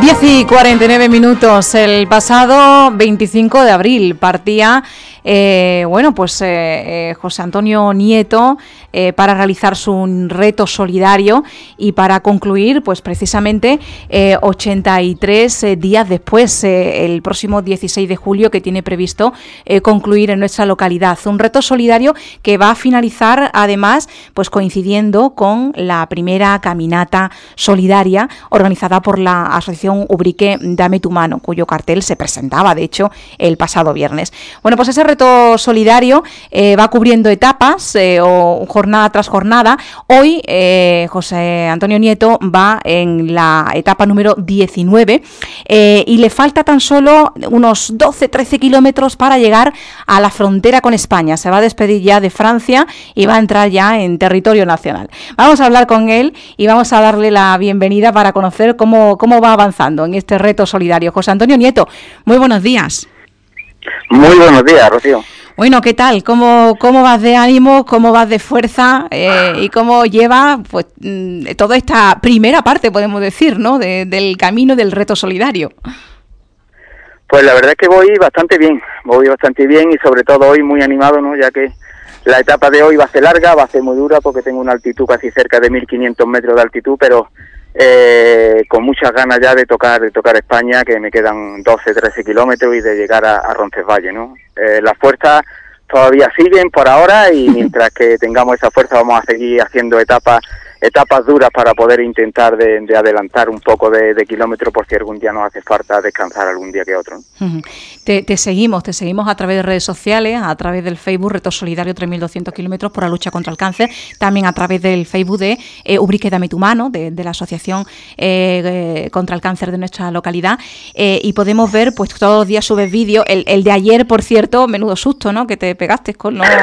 10:49. El pasado 25 de abril partía José Antonio Nieto para realizar su reto solidario y para concluir, pues precisamente 83 días después, el próximo 16 de julio, que tiene previsto concluir en nuestra localidad. Un reto solidario que va a finalizar, además, pues coincidiendo con la primera caminata solidaria organizada por la Asociación Ubrique Dame tu Mano, cuyo cartel se presentaba, de hecho, el pasado viernes. Bueno, pues ese reto solidario va cubriendo etapas o jornada tras jornada. Hoy José Antonio Nieto va en la etapa número 19 y le falta tan solo unos 12-13 kilómetros para llegar a la frontera con España. Se va a despedir ya de Francia y va a entrar ya en territorio nacional. Vamos a hablar con él y vamos a darle la bienvenida para conocer cómo va avanzando en este reto solidario. José Antonio Nieto, muy buenos días. Muy buenos días, Rocío. Bueno, ¿qué tal? ¿Cómo vas de ánimo? ¿Cómo vas de fuerza? ¿Y cómo lleva pues toda esta primera parte, podemos decir, ¿no? del camino del reto solidario? Pues la verdad es que voy bastante bien y sobre todo hoy muy animado, ¿no? Ya que la etapa de hoy va a ser larga, va a ser muy dura porque tengo una altitud casi cerca de 1.500 metros de altitud, pero con muchas ganas ya de tocar España, que me quedan 12-13 kilómetros y de llegar a Roncesvalles, ¿no? Las fuerzas todavía siguen por ahora y mientras que tengamos esa fuerza vamos a seguir haciendo etapas duras para poder intentar de adelantar un poco de kilómetros por si algún día nos hace falta descansar algún día que otro, ¿no? Te seguimos a través de redes sociales, a través del Facebook Reto Solidario 3.200 kilómetros por la lucha contra el cáncer, también a través del Facebook de Ubrique Dame tu Mano, de la Asociación contra el Cáncer de nuestra localidad, y podemos ver, pues todos los días subes vídeos. El de ayer, por cierto, menudo susto, ¿no? Que te pegaste con los...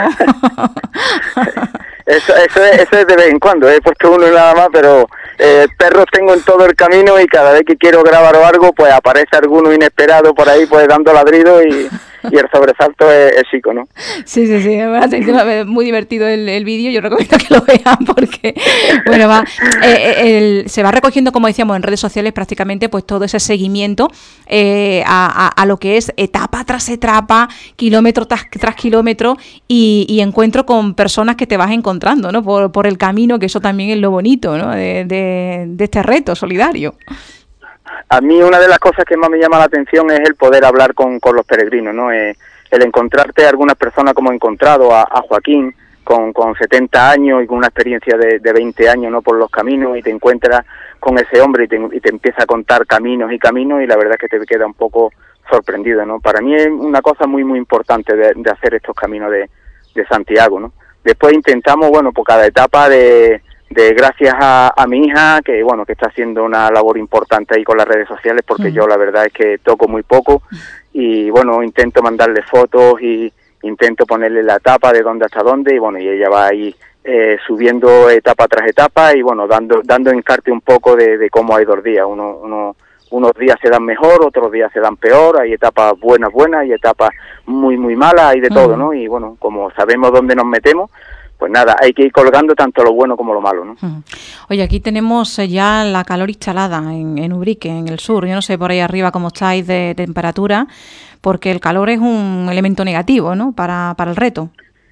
Eso es de vez en cuando, he puesto uno y nada más, pero perros tengo en todo el camino y cada vez que quiero grabar o algo, pues aparece alguno inesperado por ahí, pues dando ladrido y el sobresalto es chico, ¿no? Sí, es muy divertido el vídeo, yo recomiendo que lo vean porque, bueno, se va recogiendo, como decíamos, en redes sociales prácticamente pues todo ese seguimiento a lo que es etapa tras etapa, kilómetro tras kilómetro y encuentro con personas que te vas encontrando, ¿no? Por el camino, que eso también es lo bonito, ¿no? De este reto solidario. A mí una de las cosas que más me llama la atención es el poder hablar con los peregrinos, ¿no? El encontrarte a algunas personas como he encontrado a Joaquín con 70 años y con una experiencia de 20 años, ¿no? Por los caminos, y te encuentras con ese hombre y te empieza a contar caminos y la verdad es que te queda un poco sorprendido, ¿no? Para mí es una cosa muy muy importante de hacer estos caminos de Santiago, ¿no? Después intentamos, bueno, por cada etapa de gracias a mi hija, que bueno, que está haciendo una labor importante ahí con las redes sociales, porque yo la verdad es que toco muy poco y bueno, intento mandarle fotos y intento ponerle la etapa de dónde hasta dónde y bueno, y ella va ahí subiendo etapa tras etapa y bueno, dando encarte un poco de cómo hay 2 días. Unos días se dan mejor, otros días se dan peor, hay etapas buenas y etapas muy muy malas, hay de todo, ¿no? Y bueno, como sabemos dónde nos metemos, pues nada, hay que ir colgando tanto lo bueno como lo malo, ¿no? Oye, aquí tenemos ya la calor instalada en Ubrique, en el sur. Yo no sé por ahí arriba cómo estáis de temperatura, porque el calor es un elemento negativo, ¿no? Para el reto.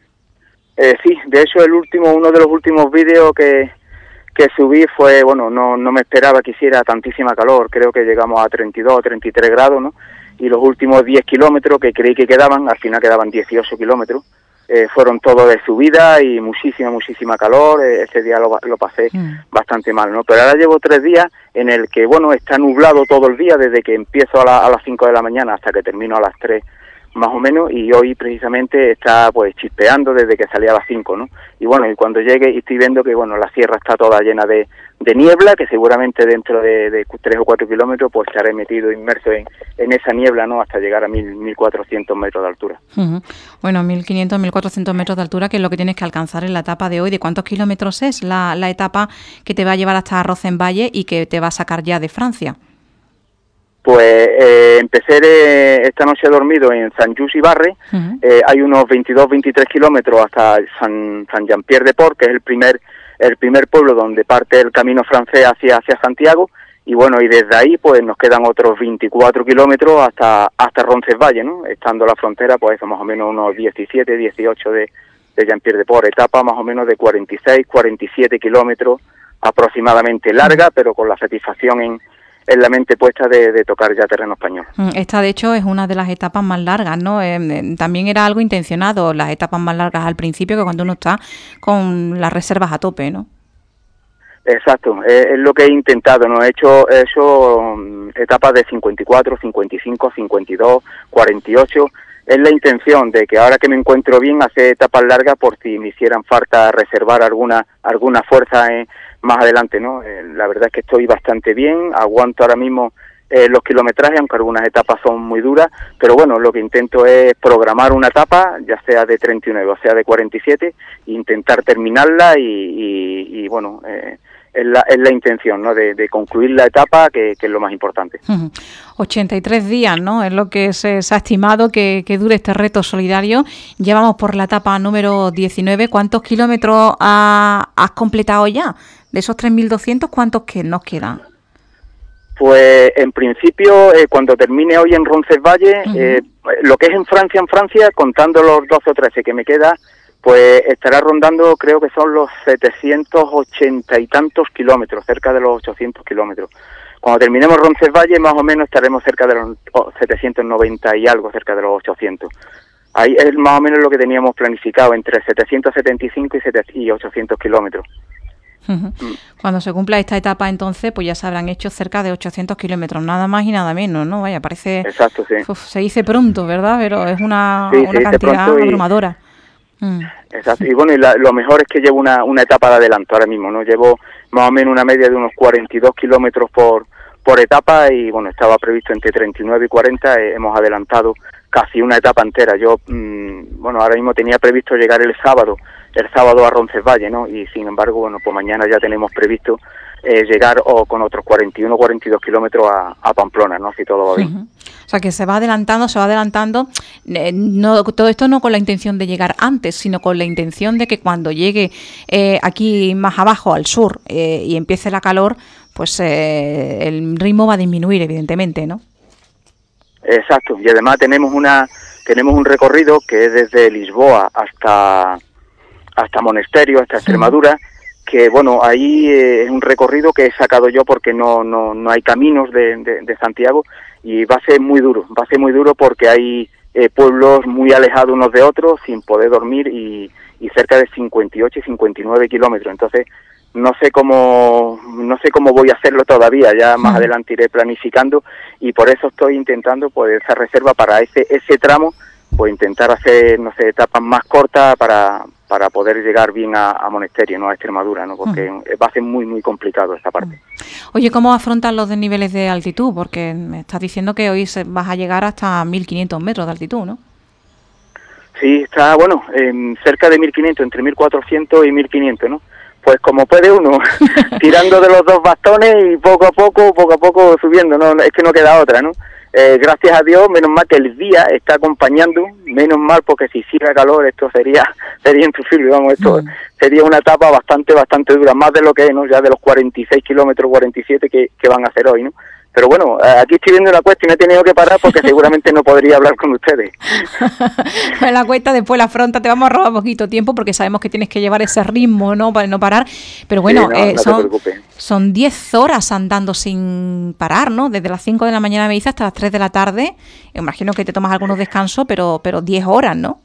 Sí, de hecho uno de los últimos vídeos que subí fue, bueno, no me esperaba que hiciera tantísima calor, creo que llegamos a 32 o 33 grados, ¿no? Y los últimos 10 kilómetros que creí que quedaban, al final quedaban 18 kilómetros. Fueron todos de subida y muchísima calor. Ese día lo pasé bastante mal, ¿no? Pero ahora llevo 3 días en el que, bueno, está nublado todo el día, desde que empiezo a las 5 de la mañana hasta que termino a las 3 más o menos, y hoy precisamente está pues chispeando desde que salí a las 5, ¿no? Y bueno, y cuando llegue y estoy viendo que, bueno, la sierra está toda llena de niebla, que seguramente dentro de 3 o 4 kilómetros pues estaré metido, inmerso en esa niebla, ¿no? Hasta llegar a 1.400 metros de altura. Bueno, 1.500, 1.400 metros de altura, que es lo que tienes que alcanzar en la etapa de hoy. ¿De cuántos kilómetros es la etapa que te va a llevar hasta Roncesvalles y que te va a sacar ya de Francia? Pues empecé esta noche dormido en Sant Just i Barre. Hay unos 22-23 kilómetros hasta San Jean-Pierre-de-Port, que es el primer pueblo donde parte el camino francés hacia Santiago, y bueno, y desde ahí pues nos quedan otros 24 kilómetros hasta Roncesvalles, ¿no? Estando la frontera, pues eso, más o menos unos 17, 18 de Jean-Pierre-de-Port, etapa más o menos de 46, 47 kilómetros aproximadamente, larga, pero con la satisfacción en la mente puesta de tocar ya terreno español. Esta, de hecho, es una de las etapas más largas, ¿no? También era algo intencionado, las etapas más largas al principio, que cuando uno está con las reservas a tope, ¿no? Exacto, es lo que he intentado, ¿no? He hecho etapas de 54, 55, 52, 48. Es la intención de que ahora que me encuentro bien, hacer etapas largas por si me hicieran falta reservar alguna fuerza más adelante, ¿no? La verdad es que estoy bastante bien, aguanto ahora mismo los kilometrajes, aunque algunas etapas son muy duras, pero bueno, lo que intento es programar una etapa, ya sea de 39 o sea de 47, e intentar terminarla y bueno, es la intención, ¿no? De concluir la etapa, que es lo más importante. 83 días, ¿no? Es lo que se ha estimado que dure este reto solidario. Llevamos por la etapa número 19. ¿Cuántos kilómetros has completado ya? De esos 3.200, ¿cuántos nos quedan? Pues en principio, cuando termine hoy en Roncesvalles, lo que es en Francia, contando los 12 o 13 que me queda, pues estará rondando, creo que son los 780 y tantos kilómetros, cerca de los 800 kilómetros. Cuando terminemos Roncesvalles, más o menos estaremos cerca de los 790 y algo, cerca de los 800. Ahí es más o menos lo que teníamos planificado, entre 775 y 800 kilómetros. Cuando se cumpla esta etapa, entonces, pues ya se habrán hecho cerca de 800 kilómetros, nada más y nada menos, ¿no? Vaya, parece... Exacto, sí. Se dice pronto, ¿verdad? Pero es una cantidad abrumadora. Exacto, y bueno, y lo mejor es que llevo una etapa de adelanto ahora mismo, ¿no? Llevo más o menos una media de unos 42 kilómetros por etapa y bueno, estaba previsto entre 39 y 40, hemos adelantado casi una etapa entera. Yo, bueno, ahora mismo tenía previsto llegar el sábado a Roncesvalles, ¿no? Y sin embargo, bueno, pues mañana ya tenemos previsto llegar con otros 41 o 42 kilómetros a Pamplona, ¿no? Si todo va bien. O sea, que se va adelantando, no, todo esto no con la intención de llegar antes, sino con la intención de que cuando llegue aquí más abajo, al sur, y empiece la calor, pues el ritmo va a disminuir, evidentemente, ¿no? Exacto, y además tenemos un recorrido que es desde Lisboa hasta Monesterio, hasta Extremadura, que bueno, ahí es un recorrido que he sacado yo porque no hay caminos de Santiago y va a ser muy duro porque hay pueblos muy alejados unos de otros sin poder dormir y cerca de 58 y 59 kilómetros. Entonces no sé cómo voy a hacerlo todavía, ya más adelante iré planificando y por eso estoy intentando pues esa reserva para ese tramo, pues intentar hacer, no sé, etapas más cortas para poder llegar bien a Monesterio, no a Extremadura, ¿no? Porque va a ser muy, muy complicado esta parte. Oye, ¿cómo afrontan los desniveles de altitud? Porque me estás diciendo que hoy vas a llegar hasta 1.500 metros de altitud, ¿no? Sí, está, bueno, cerca de 1.500, entre 1.400 y 1.500, ¿no? Pues como puede uno, tirando de los dos bastones y poco a poco subiendo, no es que no queda otra, ¿no? Gracias a Dios, menos mal que el día está acompañando, menos mal porque si hiciera calor esto sería insufrible, vamos, esto sería una etapa bastante dura, más de lo que es, ¿no? Ya de los 46 kilómetros, 47 que van a hacer hoy, ¿no? Pero bueno, aquí estoy viendo la cuesta y me he tenido que parar porque seguramente no podría hablar con ustedes. La cuesta, después la afronta, te vamos a robar poquito tiempo porque sabemos que tienes que llevar ese ritmo, ¿no? Para no parar. Pero bueno, sí, no son 10 horas andando sin parar, ¿no? Desde las 5 de la mañana me dices hasta las 3 de la tarde. Imagino que te tomas algunos descansos, pero 10 horas, ¿no?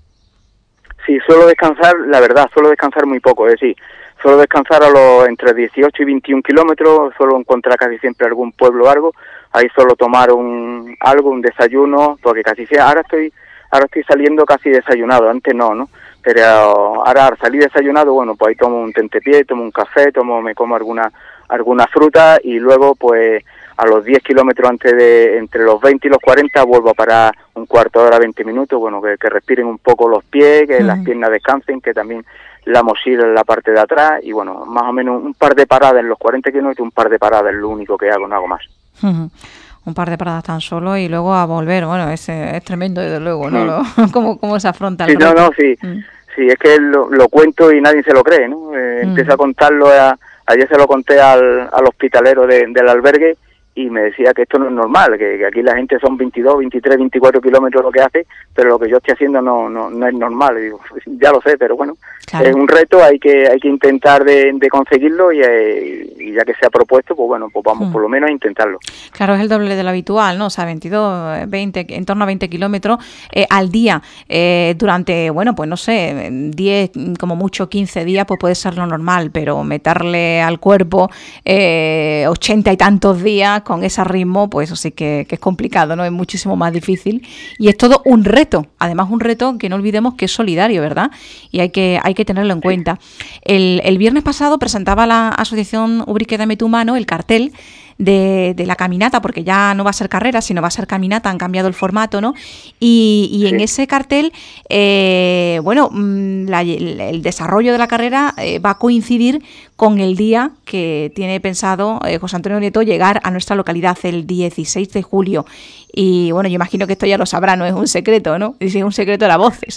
Sí, suelo descansar muy poco, es decir, suelo descansar entre 18 y 21 kilómetros, suelo encontrar casi siempre algún pueblo largo, ahí suelo tomar un desayuno, porque casi siempre, ahora estoy saliendo casi desayunado, antes no, pero ahora al salir desayunado, bueno, pues ahí tomo un tentepié, tomo un café, me como alguna fruta y luego pues a los 10 kilómetros entre los 20 y los 40 vuelvo a parar un cuarto de hora, 20 minutos, bueno, que respiren un poco los pies, que las piernas descansen, que también la mochila en la parte de atrás y bueno, más o menos un par de paradas en los 40 kilómetros, un par de paradas es lo único que hago, no hago más. Un par de paradas tan solo y luego a volver, bueno, es tremendo desde luego, ¿no? ¿Cómo se afronta el reto? Sí, es que lo cuento y nadie se lo cree, ¿no? Empiezo a contarlo ayer se lo conté al hospitalero del albergue y me decía que esto no es normal, que aquí la gente son 22, 23, 24 kilómetros lo que hace, pero lo que yo estoy haciendo no es normal. Y digo, ya lo sé, pero bueno, claro, es un reto, hay que intentar de conseguirlo y ya que se ha propuesto, pues bueno, pues vamos por lo menos a intentarlo. Claro, es el doble de lo habitual, ¿no? O sea, 22, 20, en torno a 20 kilómetros al día durante, bueno, pues no sé, 10, como mucho 15 días, pues puede ser lo normal, pero meterle al cuerpo 80 y tantos días con ese ritmo, pues eso sí que es complicado, ¿no? Es muchísimo más difícil y es todo un reto, además un reto que no olvidemos que es solidario, ¿verdad? Y hay que tenerlo en cuenta. El viernes pasado presentaba la Asociación Ubrique Dame tu Mano el cartel de la caminata, porque ya no va a ser carrera, sino va a ser caminata, han cambiado el formato, ¿no? Y en ese cartel, bueno, el desarrollo de la carrera va a coincidir con el día que tiene pensado José Antonio Nieto llegar a nuestra localidad el 16 de julio. Y bueno, yo imagino que esto ya lo sabrá, no es un secreto, ¿no? Es un secreto de las voces.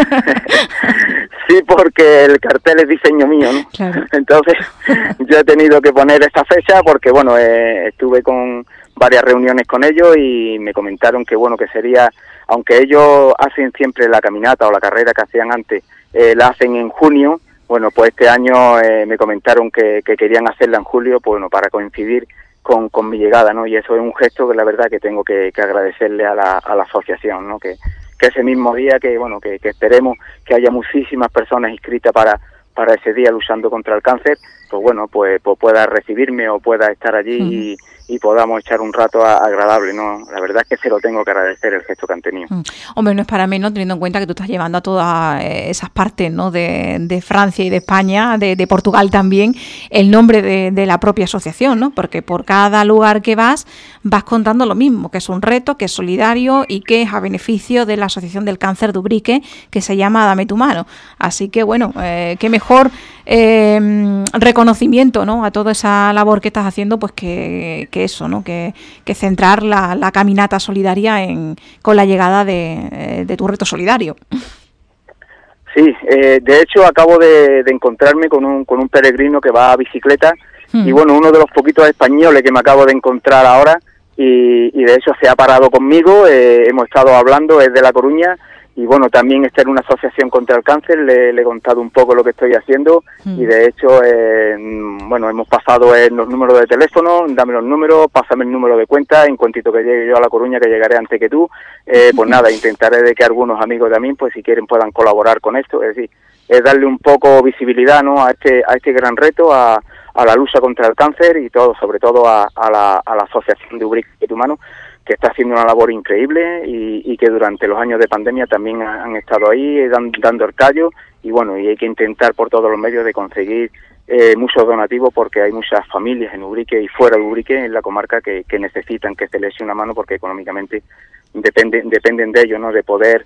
Sí, porque el cartel es diseño mío, ¿no? Claro. Entonces, yo he tenido que poner esta fecha porque, bueno, estuve con varias reuniones con ellos y me comentaron que, bueno, que sería, aunque ellos hacen siempre la caminata o la carrera que hacían antes, la hacen en junio, bueno, pues este año me comentaron que querían hacerla en julio, pues bueno, para coincidir con mi llegada, ¿no? Y eso es un gesto que la verdad que tengo que agradecerle a la asociación, ¿no? Que ese mismo día, que bueno, que esperemos que haya muchísimas personas inscritas para ese día luchando contra el cáncer, pues bueno, pues pueda recibirme o pueda estar allí y podamos echar un rato agradable, ¿no? La verdad es que se lo tengo que agradecer el gesto que han tenido. Hombre, no es para menos, teniendo en cuenta que tú estás llevando a todas esas partes, ¿no? de Francia y de España, de Portugal también, el nombre de la propia asociación, ¿no? Porque por cada lugar que vas contando lo mismo, que es un reto, que es solidario y que es a beneficio de la Asociación del Cáncer de Ubrique, que se llama Dame tu Mano. Así que, bueno, qué mejor reconocimiento, ¿no? A toda esa labor que estás haciendo, pues que eso, ¿no? Que centrar la caminata solidaria con la llegada de tu reto solidario. Sí, de hecho acabo de encontrarme con un peregrino que va a bicicleta y bueno, uno de los poquitos españoles que me acabo de encontrar ahora y de hecho se ha parado conmigo, hemos estado hablando, es de La Coruña. Y bueno, también está en una asociación contra el cáncer, le he contado un poco lo que estoy haciendo y de hecho, bueno, hemos pasado los números de teléfono, dame los números, pásame el número de cuenta, en cuantito que llegue yo a La Coruña, que llegaré antes que tú, pues nada, intentaré de que algunos amigos también, pues si quieren puedan colaborar con esto, es decir, es darle un poco visibilidad, ¿no? a este gran reto, a la lucha contra el cáncer y todo, sobre todo a la Asociación de Ubrique Humano, que está haciendo una labor increíble y que durante los años de pandemia también han estado ahí dando el callo y bueno, y hay que intentar por todos los medios de conseguir muchos donativos porque hay muchas familias en Ubrique y fuera de Ubrique en la comarca que necesitan que se les eche una mano porque económicamente dependen de ello, ¿no? De poder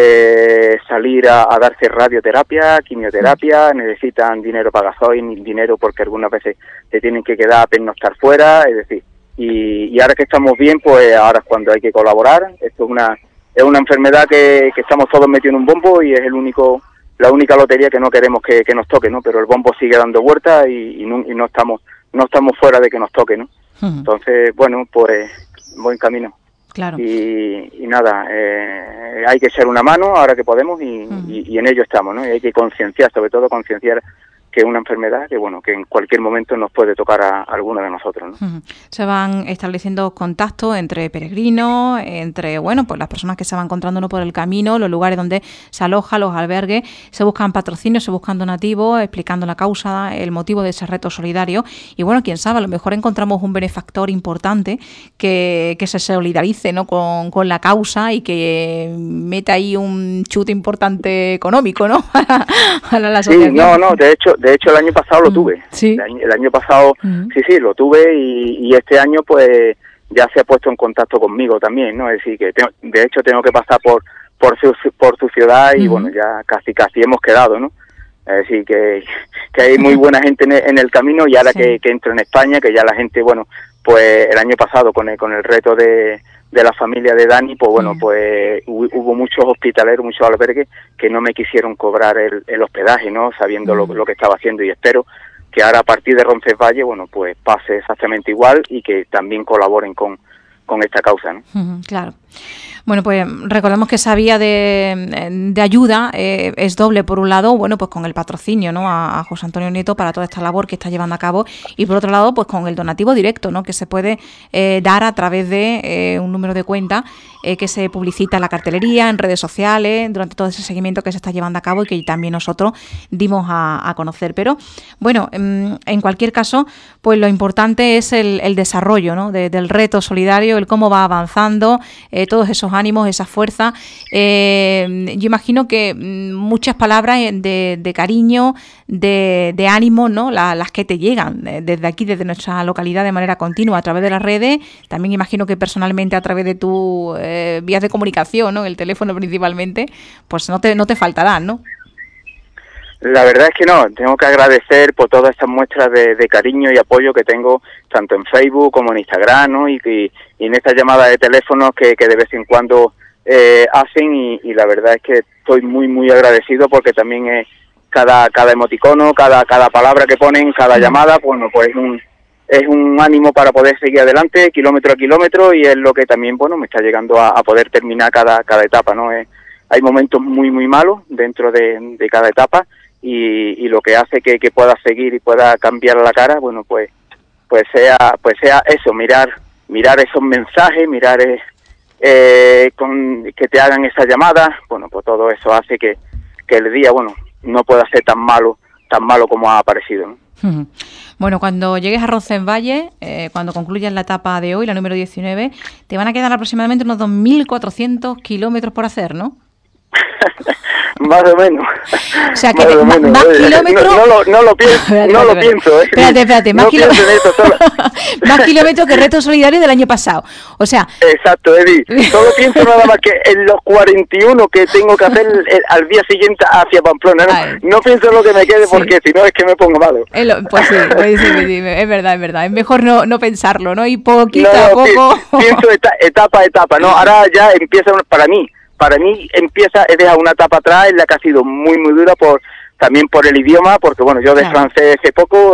salir a darse radioterapia, quimioterapia, necesitan dinero para gasoil, dinero porque algunas veces se tienen que quedar a pernoctar fuera, es decir, y ahora que estamos bien, pues ahora es cuando hay que colaborar. Esto es una enfermedad que estamos todos metidos en un bombo y es la única lotería que no queremos que nos toque, ¿no? Pero el bombo sigue dando vueltas y no estamos fuera de que nos toque, ¿no? Entonces, bueno, pues buen camino. Claro. Y nada, hay que echar una mano ahora que podemos y en ello estamos, ¿no? Y hay que concienciar, sobre todo concienciar que es una enfermedad que bueno, que en cualquier momento nos puede tocar a alguno de nosotros, ¿no? Se van estableciendo contactos entre peregrinos, entre bueno, pues las personas que se van encontrando por el camino, los lugares donde se aloja, los albergues, se buscan patrocinios, se buscan donativos, explicando la causa, el motivo de ese reto solidario y bueno, quién sabe, a lo mejor encontramos un benefactor importante que se solidarice, ¿no? con la causa y que meta ahí un chute importante económico, ¿no? a la asociación. Sí, de hecho el año pasado lo tuve. ¿Sí? El año pasado sí lo tuve y este año pues ya se ha puesto en contacto conmigo también, ¿no? Es decir, que de hecho tengo que pasar por tu ciudad y bueno, ya casi hemos quedado, ¿no? Es decir, que hay muy buena gente en el camino y ahora que entro en España, que ya la gente, bueno, pues el año pasado con el reto de la familia de Dani, pues bueno, pues hubo muchos hospitaleros, muchos albergues que no me quisieron cobrar el hospedaje, ¿no? Sabiendo lo que estaba haciendo y espero que ahora a partir de Roncesvalles, bueno, pues pase exactamente igual y que también colaboren con esta causa, ¿no? Claro. Bueno, pues recordemos que esa vía de ayuda es doble. Por un lado, bueno, pues con el patrocinio, ¿no?, a José Antonio Nieto para toda esta labor que está llevando a cabo, y por otro lado, pues con el donativo directo, ¿no?, que se puede dar a través de un número de cuenta que se publicita en la cartelería, en redes sociales, durante todo ese seguimiento que se está llevando a cabo y que también nosotros dimos a conocer. Pero, bueno, en cualquier caso, pues lo importante es el desarrollo, ¿no?, del reto solidario, el cómo va avanzando, todos esos ánimos, esa fuerza. Yo imagino que muchas palabras de cariño, de ánimo, ¿no?, las que te llegan desde aquí, desde nuestra localidad, de manera continua, a través de las redes. También imagino que personalmente a través de tu vías de comunicación, ¿no?, el teléfono principalmente, pues no te faltarán, ¿no? La verdad es que no, tengo que agradecer por todas estas muestras de cariño y apoyo que tengo tanto en Facebook como en Instagram, ¿no? Y en estas llamadas de teléfono que de vez en cuando hacen, y la verdad es que estoy muy muy agradecido, porque también cada emoticono, cada palabra que ponen, cada llamada, bueno, pues es un ánimo para poder seguir adelante, kilómetro a kilómetro, y es lo que también, bueno, me está llegando a poder terminar cada etapa, ¿no? Hay momentos muy muy malos dentro de cada etapa, y lo que hace que pueda seguir y pueda cambiar la cara, bueno, pues sea eso, mirar esos mensajes, mirar que te hagan esa llamada, bueno, pues todo eso hace que el día, bueno, no pueda ser tan malo como ha aparecido, ¿no? Bueno, cuando llegues a Roncesvalles, cuando concluyas la etapa de hoy, la número 19, te van a quedar aproximadamente unos 2.400 kilómetros por hacer, ¿no? Más o menos. O sea, que más kilómetros... No lo pienso. Espérate. Más kilómetros que el reto solidario del año pasado. O sea... Exacto, Eddie. Solo pienso nada más que en los 41 que tengo que hacer al día siguiente hacia Pamplona. No pienso en lo que me quede, porque si no es que me pongo malo. Pues sí, es verdad. Es mejor no pensarlo, ¿no? Y poquito a poco... Pienso etapa a etapa, ¿no? Ahora ya empieza para mí he dejado una etapa atrás en la que ha sido muy muy dura también por el idioma, porque bueno, yo de francés sé poco,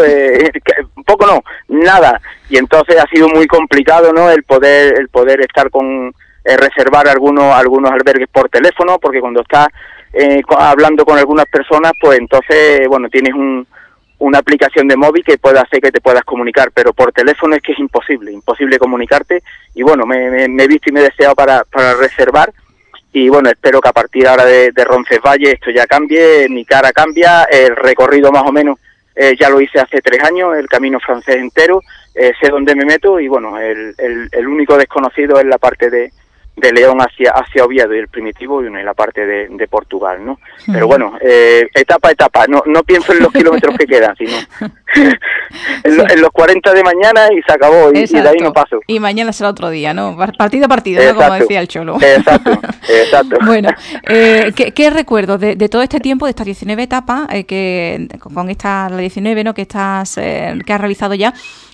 nada, y entonces ha sido muy complicado, ¿no?, el poder estar reservar algunos albergues por teléfono, porque cuando estás hablando con algunas personas, pues entonces, bueno, tienes una aplicación de móvil que puede hacer que te puedas comunicar, pero por teléfono es que es imposible comunicarte, y bueno, me he visto y me he deseado para reservar. Y bueno, espero que a partir ahora de Roncesvalles esto ya cambie, mi cara cambia, el recorrido más o menos ya lo hice hace 3 años, el camino francés entero, sé dónde me meto, y bueno, el único desconocido es la parte de León hacia Oviedo, y el Primitivo, y la parte de Portugal, ¿no? Pero bueno, etapa a etapa, no pienso en los kilómetros que quedan, sino en los 40 de mañana, y se acabó, y de ahí no paso. Y mañana será otro día, ¿no? Partido a partido, ¿no?, como decía el Cholo. Exacto. Bueno, ¿qué recuerdos de todo este tiempo, de estas 19 etapas, que con la 19, ¿no?, que has realizado ya?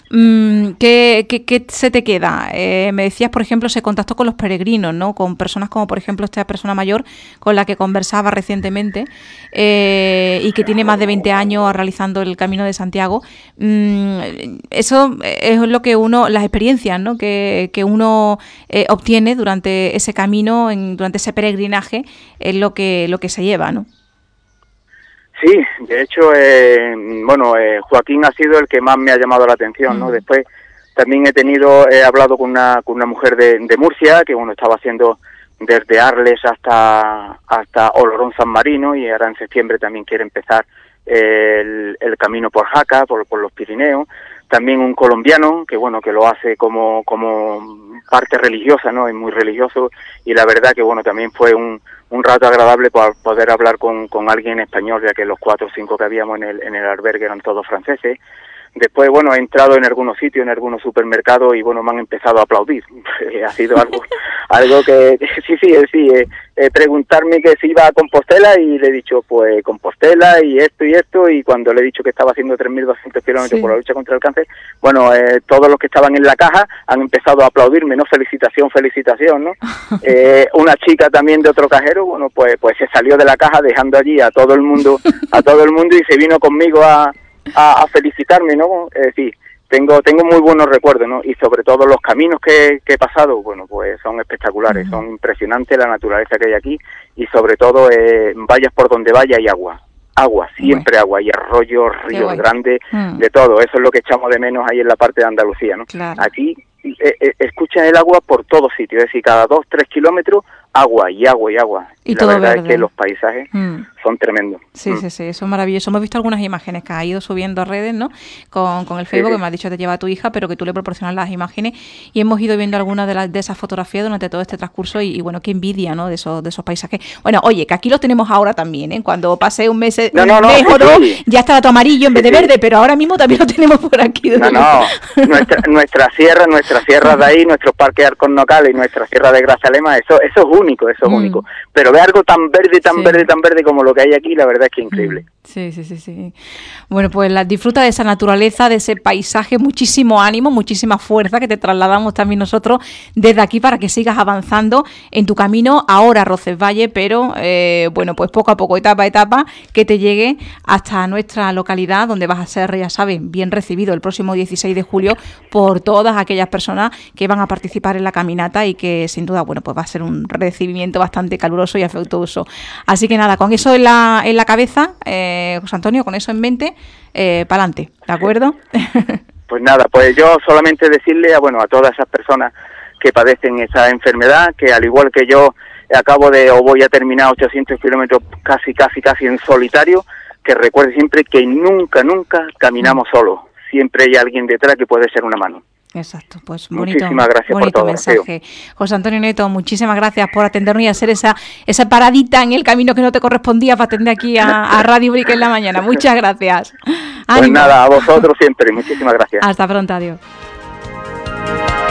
¿Qué se te queda? Me decías, por ejemplo, ese contacto con los peregrinos, ¿no?, con personas como, por ejemplo, esta persona mayor con la que conversaba recientemente, y que tiene más de 20 años realizando el Camino de Santiago. Eso es lo que las experiencias, ¿no?, que uno obtiene durante ese camino, durante ese peregrinaje, es lo que se lleva, ¿no? Sí, de hecho, Joaquín ha sido el que más me ha llamado la atención, ¿no? Después también he hablado con una mujer de Murcia, que bueno, estaba haciendo desde Arles hasta Olorón San Marino, y ahora en septiembre también quiere empezar el camino por Jaca, por los Pirineos. También un colombiano que bueno, que lo hace como parte religiosa, ¿no? Es muy religioso, y la verdad que bueno, también fue un rato agradable para poder hablar con alguien español, ya que los 4 o 5 que habíamos en el albergue eran todos franceses. Después, bueno, he entrado en algunos sitios, en algunos supermercados, y bueno, me han empezado a aplaudir. Ha sido algo que sí, preguntarme que si iba a Compostela, y le he dicho, pues Compostela y esto, y cuando le he dicho que estaba haciendo 3.200 kilómetros por la lucha contra el cáncer, bueno, todos los que estaban en la caja han empezado a aplaudirme, ¿no? Felicitación, ¿no? Una chica también de otro cajero, bueno, pues se salió de la caja dejando allí a todo el mundo, y se vino conmigo a a felicitarme, ¿no? Es decir, tengo muy buenos recuerdos, ¿no? Y sobre todo los caminos que he pasado, bueno, pues son espectaculares, son impresionantes la naturaleza que hay aquí, y sobre todo vayas por donde vaya hay agua, siempre agua, y arroyos, ríos grandes, de todo. Eso es lo que echamos de menos ahí en la parte de Andalucía, ¿no? Claro. Aquí escuchas el agua por todos sitios, es decir, cada 2-3 kilómetros agua y agua y agua. Y la verdad es que los paisajes son tremendos. Sí, eso es maravilloso. Hemos visto algunas imágenes que has ido subiendo a redes, ¿no? Con el Facebook, que me has dicho que te lleva tu hija, pero que tú le proporcionas las imágenes, y hemos ido viendo algunas de esas fotografías durante todo este transcurso, y bueno, qué envidia, ¿no? De esos paisajes. Bueno, oye, que aquí los tenemos ahora también, ¿eh? Cuando pase un mes o dos, ya estará todo amarillo en vez de verde, pero ahora mismo también lo tenemos por aquí. Nuestra sierra de ahí, nuestros parques Alcornocal y nuestra sierra de Grazalema, eso es único, único. Pero ver algo tan verde, tan verde como lo que hay aquí, la verdad es que es increíble. Sí. Bueno, pues disfruta de esa naturaleza, de ese paisaje, muchísimo ánimo, muchísima fuerza que te trasladamos también nosotros desde aquí para que sigas avanzando en tu camino ahora a Roncesvalles, pero bueno, pues poco a poco, etapa a etapa, que te llegue hasta nuestra localidad, donde vas a ser, ya sabes, bien recibido el próximo 16 de julio por todas aquellas personas que van a participar en la caminata, y que sin duda, bueno, pues va a ser un recibimiento bastante caluroso y afectuoso. Así que nada, con eso en la cabeza, José Antonio, con eso en mente, para adelante, ¿de acuerdo? Pues nada, pues yo solamente decirle a todas esas personas que padecen esa enfermedad, que al igual que yo voy a terminar 800 kilómetros casi en solitario, que recuerde siempre que nunca caminamos solos, siempre hay alguien detrás que puede ser una mano. Exacto, pues muchísimas gracias bonito por todo, mensaje. José Antonio Neto, muchísimas gracias por atendernos y hacer esa paradita en el camino que no te correspondía para atender aquí a Radio Brick en la mañana. Muchas gracias. Pues nada, a vosotros siempre, muchísimas gracias. Hasta pronto, adiós.